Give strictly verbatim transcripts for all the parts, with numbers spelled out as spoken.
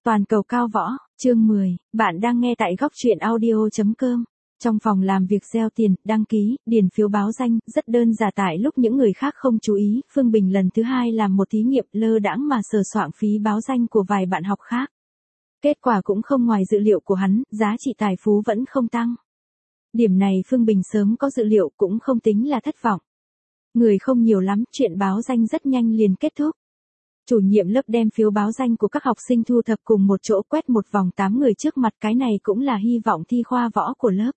Toàn cầu cao võ, chương mười, bạn đang nghe tại góc truyện audio chấm com. Trong phòng làm việc gieo tiền, đăng ký, điền phiếu báo danh, rất đơn giản tại lúc những người khác không chú ý, Phương Bình lần thứ hai làm một thí nghiệm lơ đãng mà sờ soạng phí báo danh của vài bạn học khác. Kết quả cũng không ngoài dự liệu của hắn, giá trị tài phú vẫn không tăng. Điểm này Phương Bình sớm có dự liệu cũng không tính là thất vọng. Người không nhiều lắm, chuyện báo danh rất nhanh liền kết thúc. Chủ nhiệm lớp đem phiếu báo danh của các học sinh thu thập cùng một chỗ quét một vòng tám người trước mặt, cái này cũng là hy vọng thi khoa võ của lớp.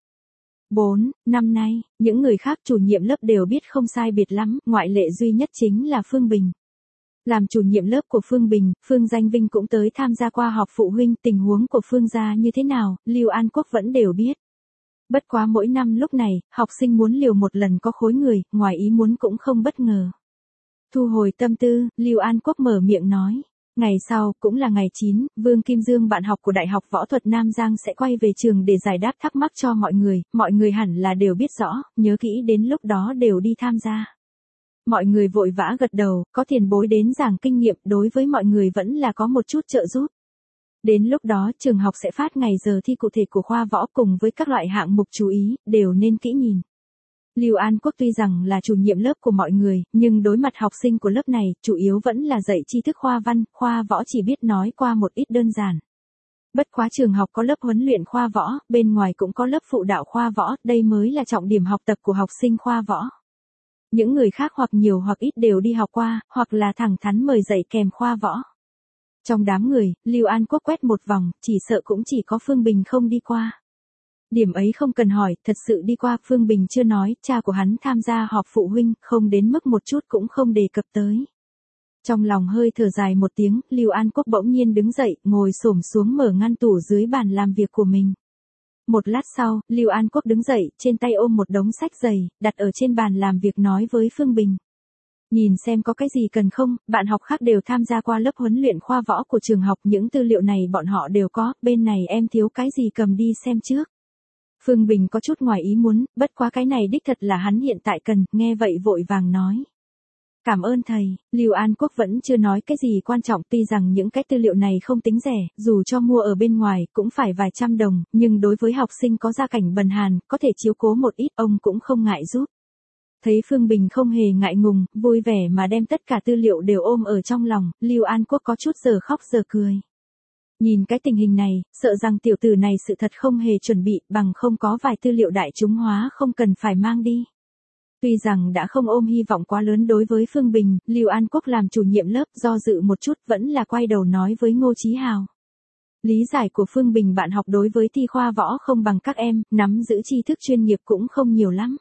bốn, năm nay, những người khác chủ nhiệm lớp đều biết không sai biệt lắm, ngoại lệ duy nhất chính là Phương Bình. Làm chủ nhiệm lớp của Phương Bình, Phương Danh Vinh cũng tới tham gia qua họp phụ huynh, tình huống của Phương gia như thế nào, Lưu An Quốc vẫn đều biết. Bất quá mỗi năm lúc này, học sinh muốn liều một lần có khối người, ngoài ý muốn cũng không bất ngờ. Thu hồi tâm tư, Lưu An Quốc mở miệng nói. Ngày sau, cũng là ngày chín, Vương Kim Dương bạn học của Đại học Võ thuật Nam Giang sẽ quay về trường để giải đáp thắc mắc cho mọi người, mọi người hẳn là đều biết rõ, nhớ kỹ đến lúc đó đều đi tham gia. Mọi người vội vã gật đầu, có tiền bối đến giảng kinh nghiệm đối với mọi người vẫn là có một chút trợ giúp. Đến lúc đó trường học sẽ phát ngày giờ thi cụ thể của khoa võ cùng với các loại hạng mục chú ý, đều nên kỹ nhìn. Lưu An Quốc tuy rằng là chủ nhiệm lớp của mọi người, nhưng đối mặt học sinh của lớp này, chủ yếu vẫn là dạy tri thức khoa văn, khoa võ chỉ biết nói qua một ít đơn giản. Bất quá trường học có lớp huấn luyện khoa võ, bên ngoài cũng có lớp phụ đạo khoa võ, đây mới là trọng điểm học tập của học sinh khoa võ. Những người khác hoặc nhiều hoặc ít đều đi học qua, hoặc là thẳng thắn mời dạy kèm khoa võ. Trong đám người, Lưu An Quốc quét một vòng, chỉ sợ cũng chỉ có Phương Bình không đi qua. Điểm ấy không cần hỏi, thật sự đi qua, Phương Bình chưa nói, cha của hắn tham gia họp phụ huynh, không đến mức một chút cũng không đề cập tới. Trong lòng hơi thở dài một tiếng, Lưu An Quốc bỗng nhiên đứng dậy, ngồi xổm xuống mở ngăn tủ dưới bàn làm việc của mình. Một lát sau, Lưu An Quốc đứng dậy, trên tay ôm một đống sách dày, đặt ở trên bàn làm việc nói với Phương Bình. Nhìn xem có cái gì cần không, bạn học khác đều tham gia qua lớp huấn luyện khoa võ của trường học, những tư liệu này bọn họ đều có, bên này em thiếu cái gì cầm đi xem trước. Phương Bình có chút ngoài ý muốn, bất quá cái này đích thật là hắn hiện tại cần, nghe vậy vội vàng nói. Cảm ơn thầy, Lưu An Quốc vẫn chưa nói cái gì quan trọng, tuy rằng những cái tư liệu này không tính rẻ, dù cho mua ở bên ngoài cũng phải vài trăm đồng, nhưng đối với học sinh có gia cảnh bần hàn, có thể chiếu cố một ít, ông cũng không ngại giúp. Thấy Phương Bình không hề ngại ngùng, vui vẻ mà đem tất cả tư liệu đều ôm ở trong lòng, Lưu An Quốc có chút giờ khóc giờ cười. Nhìn cái tình hình này, sợ rằng tiểu tử này sự thật không hề chuẩn bị, bằng không có vài tư liệu đại chúng hóa không cần phải mang đi. Tuy rằng đã không ôm hy vọng quá lớn đối với Phương Bình, Lưu An Quốc làm chủ nhiệm lớp do dự một chút vẫn là quay đầu nói với Ngô Chí Hào. Lý giải của Phương Bình bạn học đối với thi khoa võ không bằng các em, nắm giữ tri thức chuyên nghiệp cũng không nhiều lắm.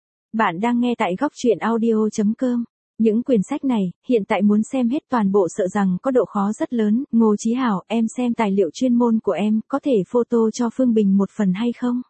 Bạn đang nghe tại góc truyện audio chấm com. Những quyển sách này, hiện tại muốn xem hết toàn bộ sợ rằng có độ khó rất lớn. Ngô Chí Hào, em xem tài liệu chuyên môn của em, có thể photo cho Phương Bình một phần hay không?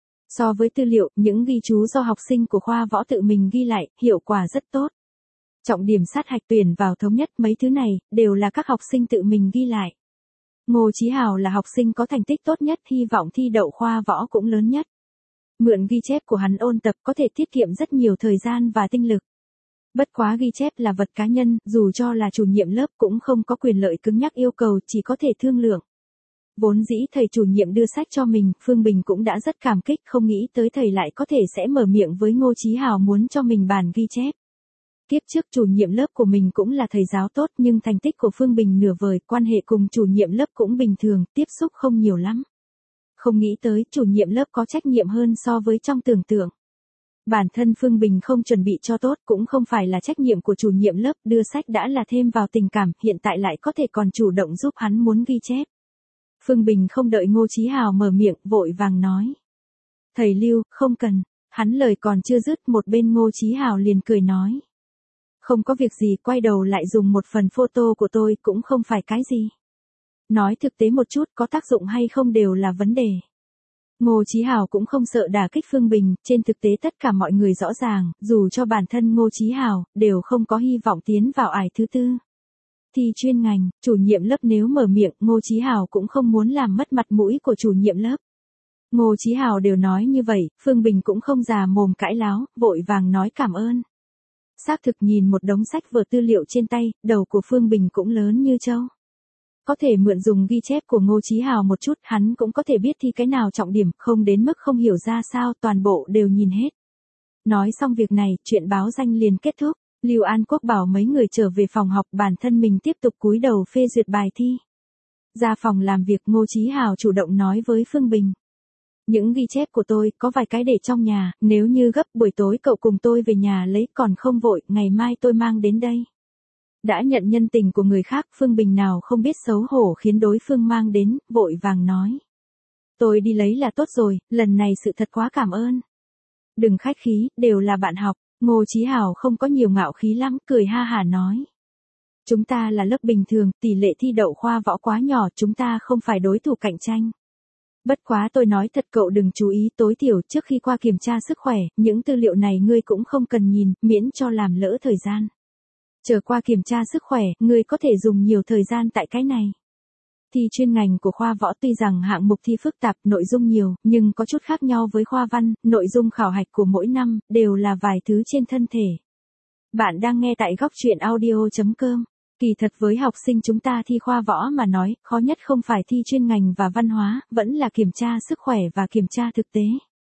So với tư liệu, những ghi chú do học sinh của khoa võ tự mình ghi lại, hiệu quả rất tốt. Trọng điểm sát hạch tuyển vào thống nhất, mấy thứ này, đều là các học sinh tự mình ghi lại. Ngô Chí Hào là học sinh có thành tích tốt nhất, hy vọng thi đậu khoa võ cũng lớn nhất. Mượn ghi chép của hắn ôn tập có thể tiết kiệm rất nhiều thời gian và tinh lực. Bất quá ghi chép là vật cá nhân, dù cho là chủ nhiệm lớp cũng không có quyền lợi cứng nhắc yêu cầu, chỉ có thể thương lượng. Vốn dĩ thầy chủ nhiệm đưa sách cho mình, Phương Bình cũng đã rất cảm kích, không nghĩ tới thầy lại có thể sẽ mở miệng với Ngô Chí Hào muốn cho mình bản ghi chép. Kiếp trước chủ nhiệm lớp của mình cũng là thầy giáo tốt, nhưng thành tích của Phương Bình nửa vời, quan hệ cùng chủ nhiệm lớp cũng bình thường, tiếp xúc không nhiều lắm. Không nghĩ tới chủ nhiệm lớp có trách nhiệm hơn so với trong tưởng tượng. Bản thân Phương Bình không chuẩn bị cho tốt cũng không phải là trách nhiệm của chủ nhiệm lớp, đưa sách đã là thêm vào tình cảm, hiện tại lại có thể còn chủ động giúp hắn muốn ghi chép. Phương Bình không đợi Ngô Chí Hào mở miệng, vội vàng nói. Thầy Lưu, không cần, hắn lời còn chưa dứt, một bên Ngô Chí Hào liền cười nói. Không có việc gì, quay đầu lại dùng một phần photo của tôi cũng không phải cái gì. Nói thực tế một chút, có tác dụng hay không đều là vấn đề. Ngô Chí Hào cũng không sợ đả kích Phương Bình, trên thực tế tất cả mọi người rõ ràng, dù cho bản thân Ngô Chí Hào, đều không có hy vọng tiến vào ải thứ tư. Thi chuyên ngành, chủ nhiệm lớp nếu mở miệng, Ngô Chí Hào cũng không muốn làm mất mặt mũi của chủ nhiệm lớp. Ngô Chí Hào đều nói như vậy, Phương Bình cũng không già mồm cãi láo, vội vàng nói cảm ơn. Xác thực nhìn một đống sách vở tư liệu trên tay, đầu của Phương Bình cũng lớn như trâu. có thể mượn dùng ghi chép của Ngô Chí Hào một chút, hắn cũng có thể biết thi cái nào trọng điểm, không đến mức không hiểu ra sao, toàn bộ đều nhìn hết. Nói xong việc này, chuyện báo danh liền kết thúc. Lưu An Quốc bảo mấy người trở về phòng học, bản thân mình tiếp tục cúi đầu phê duyệt bài thi. Ra phòng làm việc, Ngô Chí Hào chủ động nói với Phương Bình. Những ghi chép của tôi, có vài cái để trong nhà, nếu như gấp buổi tối cậu cùng tôi về nhà lấy, còn không vội, ngày mai tôi mang đến đây. Đã nhận nhân tình của người khác, Phương Bình nào không biết xấu hổ khiến đối phương mang đến, vội vàng nói. Tôi đi lấy là tốt rồi, lần này sự thật quá cảm ơn. Đừng khách khí, đều là bạn học. Ngô Chí Hào không có nhiều ngạo khí lắm, cười ha hả nói. Chúng ta là lớp bình thường, tỷ lệ thi đậu khoa võ quá nhỏ, chúng ta không phải đối thủ cạnh tranh. Bất quá tôi nói thật, cậu đừng chú ý, tối thiểu trước khi qua kiểm tra sức khỏe, những tư liệu này ngươi cũng không cần nhìn, miễn cho làm lỡ thời gian. Chờ qua kiểm tra sức khỏe, ngươi có thể dùng nhiều thời gian tại cái này. Thi chuyên ngành của khoa võ tuy rằng hạng mục thi phức tạp, nội dung nhiều, nhưng có chút khác nhau với khoa văn, nội dung khảo hạch của mỗi năm, đều là vài thứ trên thân thể. Bạn đang nghe tại góc truyện audio chấm com. Kỳ thật với học sinh chúng ta thi khoa võ mà nói, khó nhất không phải thi chuyên ngành và văn hóa, vẫn là kiểm tra sức khỏe và kiểm tra thực tế.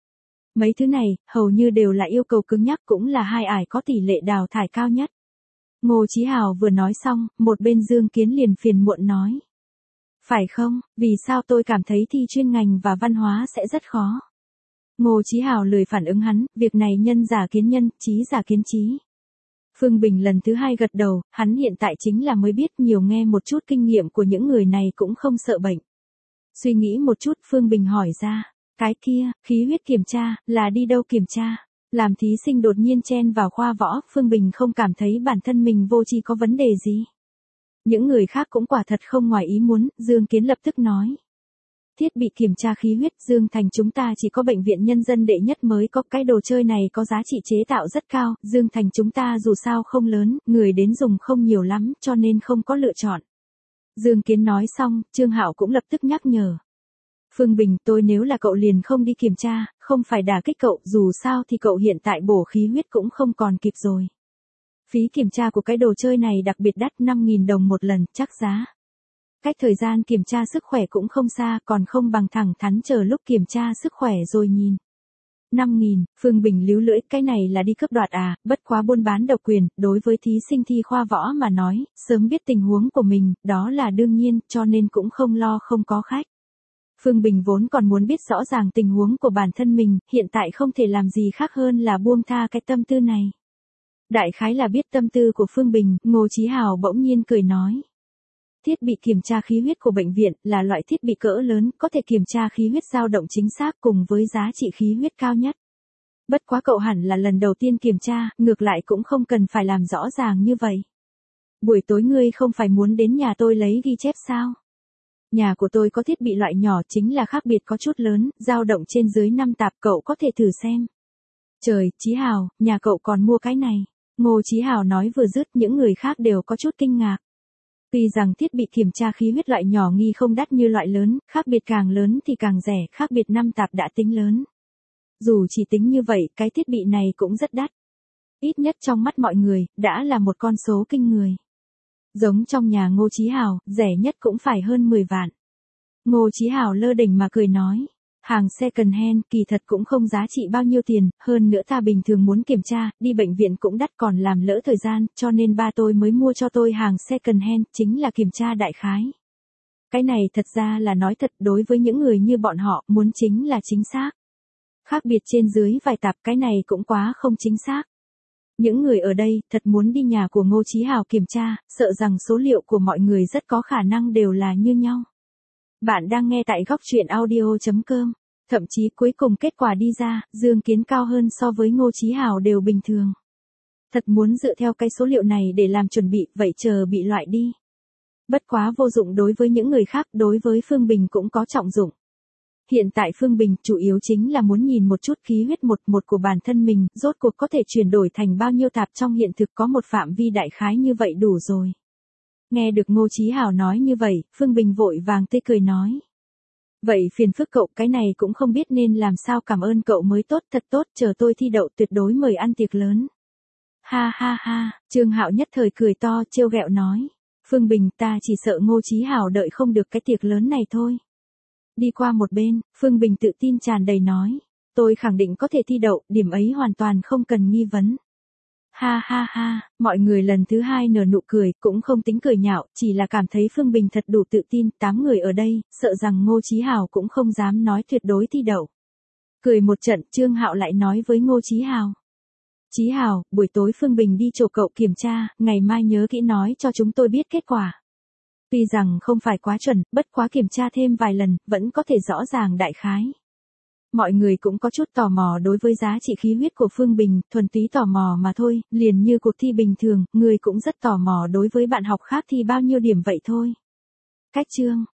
Mấy thứ này, hầu như đều là yêu cầu cứng nhắc, cũng là hai ải có tỷ lệ đào thải cao nhất. Ngô Chí Hào vừa nói xong, một bên Dương Kiến liền phiền muộn nói. Phải không, vì sao tôi cảm thấy thi chuyên ngành và văn hóa sẽ rất khó. Ngô Chí Hào lười phản ứng hắn, việc này nhân giả kiến nhân, trí giả kiến trí. Phương Bình lần thứ hai gật đầu, hắn hiện tại chính là mới biết, nhiều nghe một chút kinh nghiệm của những người này cũng không sợ bệnh. Suy nghĩ một chút, Phương Bình hỏi ra, cái kia, khí huyết kiểm tra, là đi đâu kiểm tra? Làm thí sinh đột nhiên chen vào khoa võ, Phương Bình không cảm thấy bản thân mình vô tri có vấn đề gì. Những người khác cũng quả thật không ngoài ý muốn, Dương Kiến lập tức nói. Thiết bị kiểm tra khí huyết, Dương Thành chúng ta chỉ có bệnh viện nhân dân đệ nhất mới có, cái đồ chơi này có giá trị chế tạo rất cao, Dương Thành chúng ta dù sao không lớn, người đến dùng không nhiều lắm, cho nên không có lựa chọn. Dương Kiến nói xong, Trương Hạo cũng lập tức nhắc nhở. Phương Bình, tôi nếu là cậu liền không đi kiểm tra, không phải đả kích cậu, dù sao thì cậu hiện tại bổ khí huyết cũng không còn kịp rồi. Phí kiểm tra của cái đồ chơi này đặc biệt đắt, năm nghìn đồng một lần, chắc giá. Cách thời gian kiểm tra sức khỏe cũng không xa, còn không bằng thẳng thắn chờ lúc kiểm tra sức khỏe rồi nhìn. năm nghìn, Phương Bình líu lưỡi, cái này là đi cướp đoạt à, bất quá buôn bán độc quyền, đối với thí sinh thi khoa võ mà nói, sớm biết tình huống của mình, đó là đương nhiên, cho nên cũng không lo không có khách. Phương Bình vốn còn muốn biết rõ ràng tình huống của bản thân mình, hiện tại không thể làm gì khác hơn là buông tha cái tâm tư này. Đại khái là biết tâm tư của Phương Bình, Ngô Chí Hào bỗng nhiên cười nói. Thiết bị kiểm tra khí huyết của bệnh viện là loại thiết bị cỡ lớn, có thể kiểm tra khí huyết dao động chính xác cùng với giá trị khí huyết cao nhất. Bất quá cậu hẳn là lần đầu tiên kiểm tra, ngược lại cũng không cần phải làm rõ ràng như vậy. Buổi tối ngươi không phải muốn đến nhà tôi lấy ghi chép sao? Nhà của tôi có thiết bị loại nhỏ, chính là khác biệt có chút lớn, dao động trên dưới năm tạp, cậu có thể thử xem. Trời, Chí Hào, nhà cậu còn mua cái này. Ngô Chí Hào nói vừa dứt, những người khác đều có chút kinh ngạc. Tuy rằng thiết bị kiểm tra khí huyết loại nhỏ nghi không đắt như loại lớn, khác biệt càng lớn thì càng rẻ, khác biệt năm tạp đã tính lớn. Dù chỉ tính như vậy, cái thiết bị này cũng rất đắt. Ít nhất trong mắt mọi người, đã là một con số kinh người. Giống trong nhà Ngô Chí Hào, rẻ nhất cũng phải hơn mười vạn. Ngô Chí Hào lơ đỉnh mà cười nói. Hàng second hand kỳ thật cũng không giá trị bao nhiêu tiền, hơn nữa ta bình thường muốn kiểm tra, đi bệnh viện cũng đắt còn làm lỡ thời gian, cho nên ba tôi mới mua cho tôi hàng second hand, chính là kiểm tra đại khái. Cái này thật ra là nói thật, đối với những người như bọn họ, muốn chính là chính xác. Khác biệt trên dưới vài tạp, cái này cũng quá không chính xác. Những người ở đây, thật muốn đi nhà của Ngô Chí Hào kiểm tra, sợ rằng số liệu của mọi người rất có khả năng đều là như nhau. Bạn đang nghe tại góc truyện audio chấm com. Thậm chí cuối cùng kết quả đi ra, Dương Kiến cao hơn so với Ngô Chí Hào đều bình thường. Thật muốn dựa theo cái số liệu này để làm chuẩn bị, vậy chờ bị loại đi. Bất quá vô dụng đối với những người khác, đối với Phương Bình cũng có trọng dụng. Hiện tại Phương Bình chủ yếu chính là muốn nhìn một chút khí huyết một một của bản thân mình, rốt cuộc có thể chuyển đổi thành bao nhiêu tạp trong hiện thực, có một phạm vi đại khái như vậy đủ rồi. Nghe được Ngô Chí Hào nói như vậy, Phương Bình vội vàng tươi cười nói. Vậy phiền phức cậu, cái này cũng không biết nên làm sao cảm ơn cậu mới tốt, thật tốt, chờ tôi thi đậu tuyệt đối mời ăn tiệc lớn. Ha ha ha, Trương Hạo nhất thời cười to, trêu ghẹo nói. Phương Bình, ta chỉ sợ Ngô Chí Hào đợi không được cái tiệc lớn này thôi. Đi qua một bên, Phương Bình tự tin tràn đầy nói. Tôi khẳng định có thể thi đậu, điểm ấy hoàn toàn không cần nghi vấn. Ha ha ha, mọi người lần thứ hai nở nụ cười, cũng không tính cười nhạo, chỉ là cảm thấy Phương Bình thật đủ tự tin, tám người ở đây, sợ rằng Ngô Chí Hào cũng không dám nói tuyệt đối thi đậu. Cười một trận, Trương Hạo lại nói với Ngô Chí Hào. Chí Hào, buổi tối Phương Bình đi chỗ cậu kiểm tra, ngày mai nhớ kỹ nói cho chúng tôi biết kết quả. Tuy rằng không phải quá chuẩn, bất quá kiểm tra thêm vài lần, vẫn có thể rõ ràng đại khái. Mọi người cũng có chút tò mò đối với giá trị khí huyết của Phương Bình, thuần túy tò mò mà thôi, liền như cuộc thi bình thường, người cũng rất tò mò đối với bạn học khác thi bao nhiêu điểm vậy thôi. Cách chương